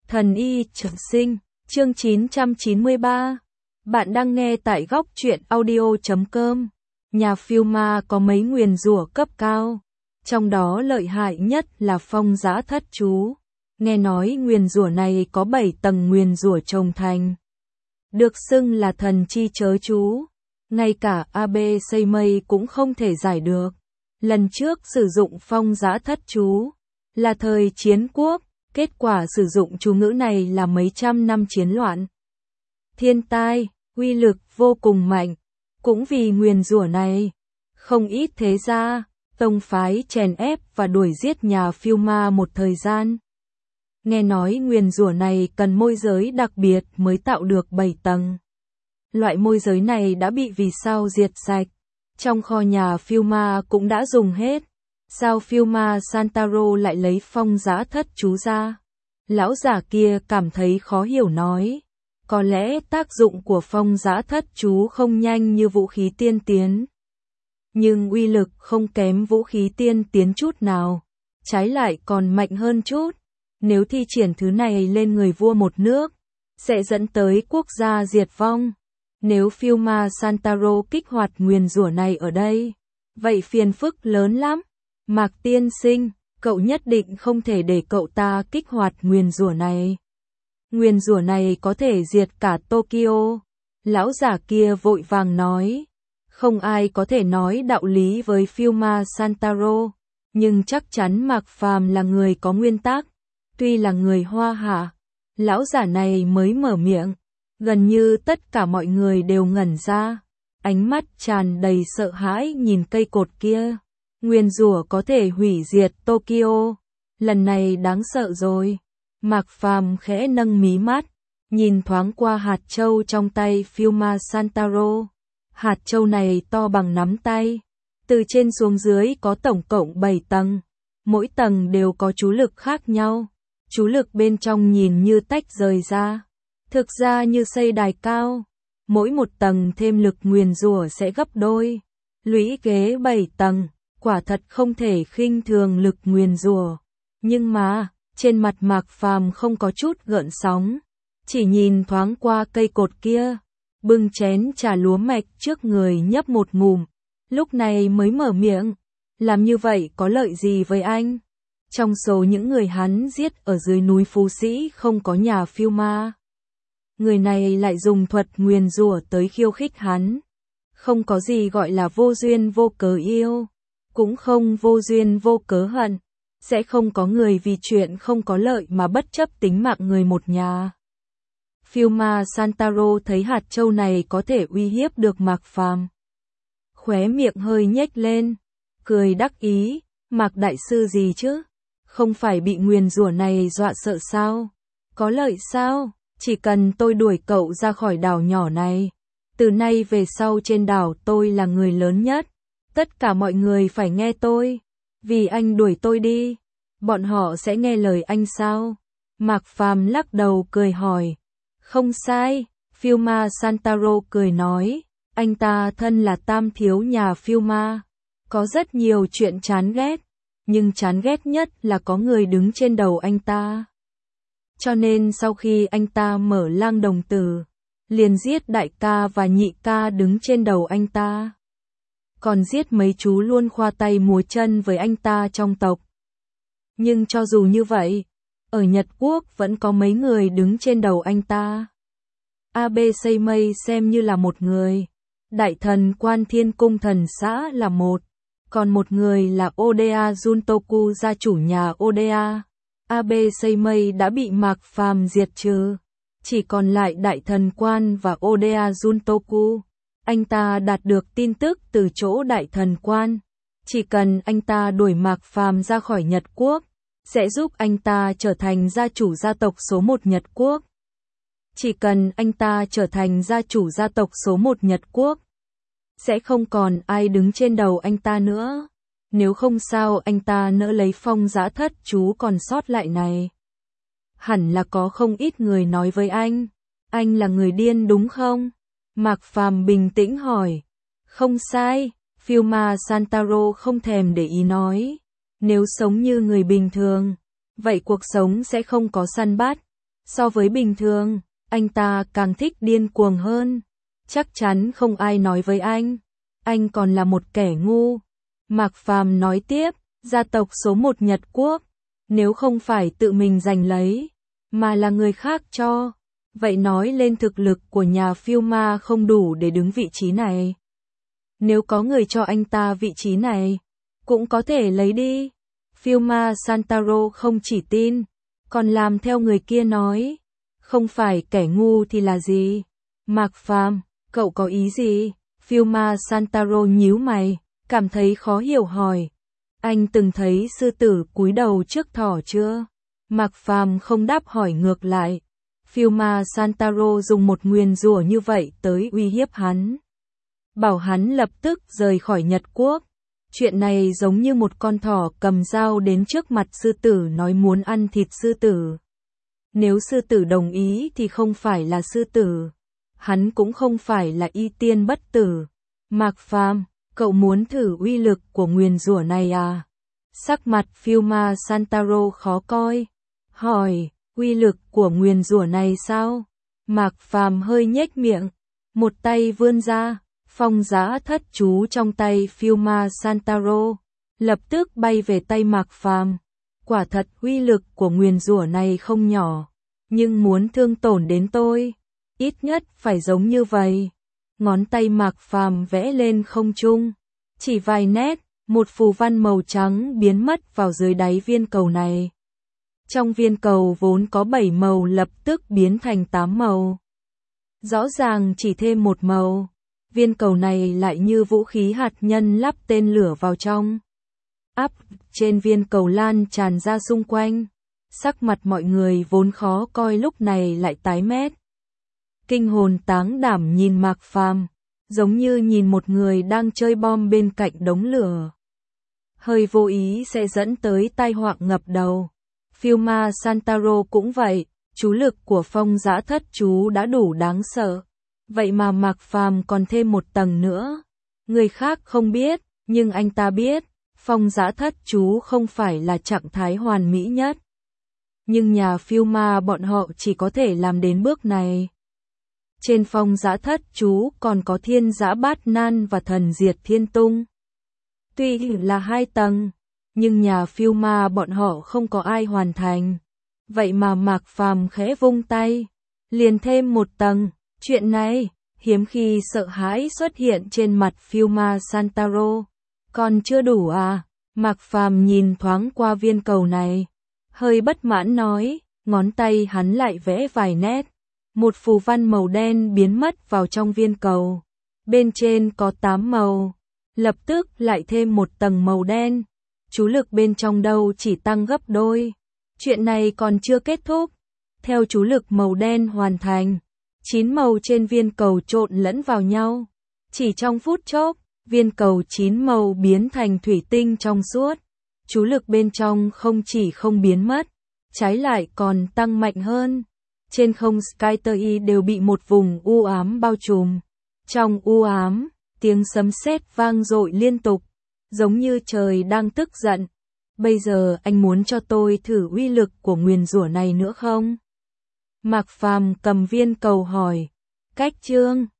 Thần y trường sinh, chương 993. Bạn đang nghe tại góc truyện audio.com. Nhà phiêu ma có mấy nguyền rủa cấp cao, trong đó lợi hại nhất là phong dã thất chú. Nghe nói nguyền rủa này có 7 tầng nguyền rủa chồng thành, được xưng là thần chi chớ chú. Ngay cả AB xây mây cũng không thể giải được. Lần trước sử dụng phong dã thất chú là thời chiến quốc. Kết quả sử dụng chú ngữ này là mấy trăm năm chiến loạn, thiên tai, uy lực vô cùng mạnh. Cũng vì nguyền rủa này, không ít thế gia, tông phái chèn ép và đuổi giết nhà phiêu ma một thời gian. Nghe nói nguyền rủa này cần môi giới đặc biệt mới tạo được 7 tầng. Loại môi giới này đã bị vì sao diệt sạch, trong kho nhà phiêu ma cũng đã dùng hết. Sao phiêu ma Santaro lại lấy phong dã thất chú ra? Lão giả kia cảm thấy khó hiểu nói. Có lẽ tác dụng của phong dã thất chú không nhanh như vũ khí tiên tiến, nhưng uy lực không kém vũ khí tiên tiến chút nào. Trái lại còn mạnh hơn chút. Nếu thi triển thứ này lên người vua một nước, sẽ dẫn tới quốc gia diệt vong. Nếu phiêu ma Santaro kích hoạt nguyền rủa này ở đây, vậy phiền phức lớn lắm. Mạc tiên sinh, cậu nhất định không thể để cậu ta kích hoạt nguyền rủa này. Nguyền rủa này có thể diệt cả Tokyo. Lão giả kia vội vàng nói. Không ai có thể nói đạo lý với phiêu ma Santaro, nhưng chắc chắn Mạc Phàm là người có nguyên tắc. Tuy là người Hoa Hạ, lão giả này mới mở miệng, gần như tất cả mọi người đều ngẩn ra, ánh mắt tràn đầy sợ hãi nhìn cây cột kia. Nguyền rủa có thể hủy diệt Tokyo, lần này đáng sợ rồi. Mạc Phàm khẽ nâng mí mắt, nhìn thoáng qua hạt châu trong tay phiêu ma Santaro. Hạt châu này to bằng nắm tay, từ trên xuống dưới có tổng cộng 7 tầng, mỗi tầng đều có chú lực khác nhau. Chú lực bên trong nhìn như tách rời ra, thực ra như xây đài cao, mỗi một tầng thêm lực nguyền rủa sẽ gấp đôi, lũy kế 7 tầng. Quả thật không thể khinh thường lực nguyền rủa. Nhưng mà, trên mặt Mạc Phàm không có chút gợn sóng, chỉ nhìn thoáng qua cây cột kia, bưng chén trà lúa mạch trước người nhấp một ngụm, lúc này mới mở miệng, làm như vậy có lợi gì với anh? Trong số những người hắn giết ở dưới núi Phú Sĩ không có nhà phiêu ma. Người này lại dùng thuật nguyền rủa tới khiêu khích hắn. Không có gì gọi là vô duyên vô cớ yêu, cũng không vô duyên vô cớ hận, sẽ không có người vì chuyện không có lợi mà bất chấp tính mạng người một nhà. Phiêu ma Santaro thấy hạt châu này có thể uy hiếp được Mạc Phàm, khóe miệng hơi nhếch lên, cười đắc ý. Mạc đại sư gì chứ? Không phải bị nguyền rủa này dọa sợ sao? Có lợi sao? Chỉ cần tôi đuổi cậu ra khỏi đảo nhỏ này, từ nay về sau trên đảo tôi là người lớn nhất. Tất cả mọi người phải nghe tôi. Vì anh đuổi tôi đi, bọn họ sẽ nghe lời anh sao? Mạc Phàm lắc đầu cười hỏi. Không sai, phiêu ma Santaro cười nói. Anh ta thân là tam thiếu nhà phiêu ma, có rất nhiều chuyện chán ghét, nhưng chán ghét nhất là có người đứng trên đầu anh ta. Cho nên sau khi anh ta mở lang đồng tử, liền giết đại ca và nhị ca đứng trên đầu anh ta. Còn giết mấy chú luôn khoa tay múa chân với anh ta trong tộc. Nhưng cho dù như vậy, ở Nhật Quốc vẫn có mấy người đứng trên đầu anh ta. AB xây mây xem như là một người, đại thần quan thiên cung thần xã là một, còn một người là Oda Juntoku gia chủ nhà Oda. AB xây mây đã bị Mạc Phàm diệt trừ, chỉ còn lại đại thần quan và Oda Juntoku. Anh ta đạt được tin tức từ chỗ đại thần quan, chỉ cần anh ta đuổi Mạc Phàm ra khỏi Nhật Quốc, sẽ giúp anh ta trở thành gia chủ gia tộc số 1 Nhật Quốc. Chỉ cần anh ta trở thành gia chủ gia tộc số 1 Nhật Quốc, sẽ không còn ai đứng trên đầu anh ta nữa. Nếu không sao anh ta nỡ lấy phong dã thất chú còn sót lại này. Hẳn là có không ít người nói với anh là người điên đúng không? Mạc Phàm bình tĩnh hỏi. Không sai, phiêu ma Santaro không thèm để ý nói. Nếu sống như người bình thường, vậy cuộc sống sẽ không có săn bắt, So với bình thường, anh ta càng thích điên cuồng hơn. Chắc chắn không ai nói với anh còn là một kẻ ngu. Mạc Phàm nói tiếp, gia tộc số 1 Nhật Quốc, nếu không phải tự mình giành lấy, mà là người khác cho, vậy nói lên thực lực của nhà phiêu ma không đủ để đứng vị trí này. Nếu có người cho anh ta vị trí này, cũng có thể lấy đi. Phiêu ma Santaro không chỉ tin, còn làm theo người kia nói. Không phải kẻ ngu thì là gì? Mạc Phàm, cậu có ý gì? Phiêu ma Santaro nhíu mày, cảm thấy khó hiểu hỏi. Anh từng thấy sư tử cúi đầu trước thỏ chưa? Mạc Phàm không đáp hỏi ngược lại. Phiêu ma Santaro dùng một nguyền rủa như vậy tới uy hiếp hắn. Bảo hắn lập tức rời khỏi Nhật Quốc. Chuyện này giống như một con thỏ cầm dao đến trước mặt sư tử nói muốn ăn thịt sư tử. Nếu sư tử đồng ý thì không phải là sư tử. Hắn cũng không phải là y tiên bất tử. Mạc Phàm, cậu muốn thử uy lực của nguyền rủa này à? Sắc mặt phiêu ma Santaro khó coi. Hỏi, uy lực của nguyền rủa này sao? Mạc Phàm hơi nhếch miệng. Một tay vươn ra, phong giã thất chú trong tay phiêu ma Santaro. Lập tức bay về tay Mạc Phàm. Quả thật uy lực của nguyền rủa này không nhỏ. Nhưng muốn thương tổn đến tôi, ít nhất phải giống như vậy. Ngón tay Mạc Phàm vẽ lên không trung. Chỉ vài nét, một phù văn màu trắng biến mất vào dưới đáy viên cầu này. Trong viên cầu vốn có 7 màu lập tức biến thành 8 màu. Rõ ràng chỉ thêm một màu. Viên cầu này lại như vũ khí hạt nhân lắp tên lửa vào trong. Áp trên viên cầu lan tràn ra xung quanh. Sắc mặt mọi người vốn khó coi lúc này lại tái mét. Kinh hồn táng đảm nhìn Mạc Phàm, giống như nhìn một người đang chơi bom bên cạnh đống lửa. Hơi vô ý sẽ dẫn tới tai họa ngập đầu. Phiêu ma Santaro cũng vậy, chú lực của phong giã thất chú đã đủ đáng sợ. Vậy mà Mạc Phàm còn thêm một tầng nữa. Người khác không biết, nhưng anh ta biết, phong giã thất chú không phải là trạng thái hoàn mỹ nhất. Nhưng nhà phiêu ma bọn họ chỉ có thể làm đến bước này. Trên phong giã thất chú còn có thiên giã bát nan và thần diệt thiên tung. Tuy là 2 tầng, nhưng nhà phiêu ma bọn họ không có ai hoàn thành. Vậy mà Mạc Phàm khẽ vung tay, liền thêm 1 tầng. Chuyện này, hiếm khi sợ hãi xuất hiện trên mặt phiêu ma Santaro. Còn chưa đủ à? Mạc Phàm nhìn thoáng qua viên cầu này, hơi bất mãn nói, ngón tay hắn lại vẽ vài nét. Một phù văn màu đen biến mất vào trong viên cầu. Bên trên có 8 màu. Lập tức lại thêm 1 tầng màu đen. Chú lực bên trong đâu chỉ tăng gấp đôi. Chuyện này còn chưa kết thúc. Theo chú lực màu đen hoàn thành, 9 màu trên viên cầu trộn lẫn vào nhau. Chỉ trong phút chốc, viên cầu 9 màu biến thành thủy tinh trong suốt. Chú lực bên trong không chỉ không biến mất, trái lại còn tăng mạnh hơn. Trên không Skyteri đều bị một vùng u ám bao trùm. Trong u ám, tiếng sấm sét vang dội liên tục, giống như trời đang tức giận. Bây giờ anh muốn cho tôi thử uy lực của nguyền rủa này nữa không? Mạc Phàm cầm viên cầu hỏi. Cách chương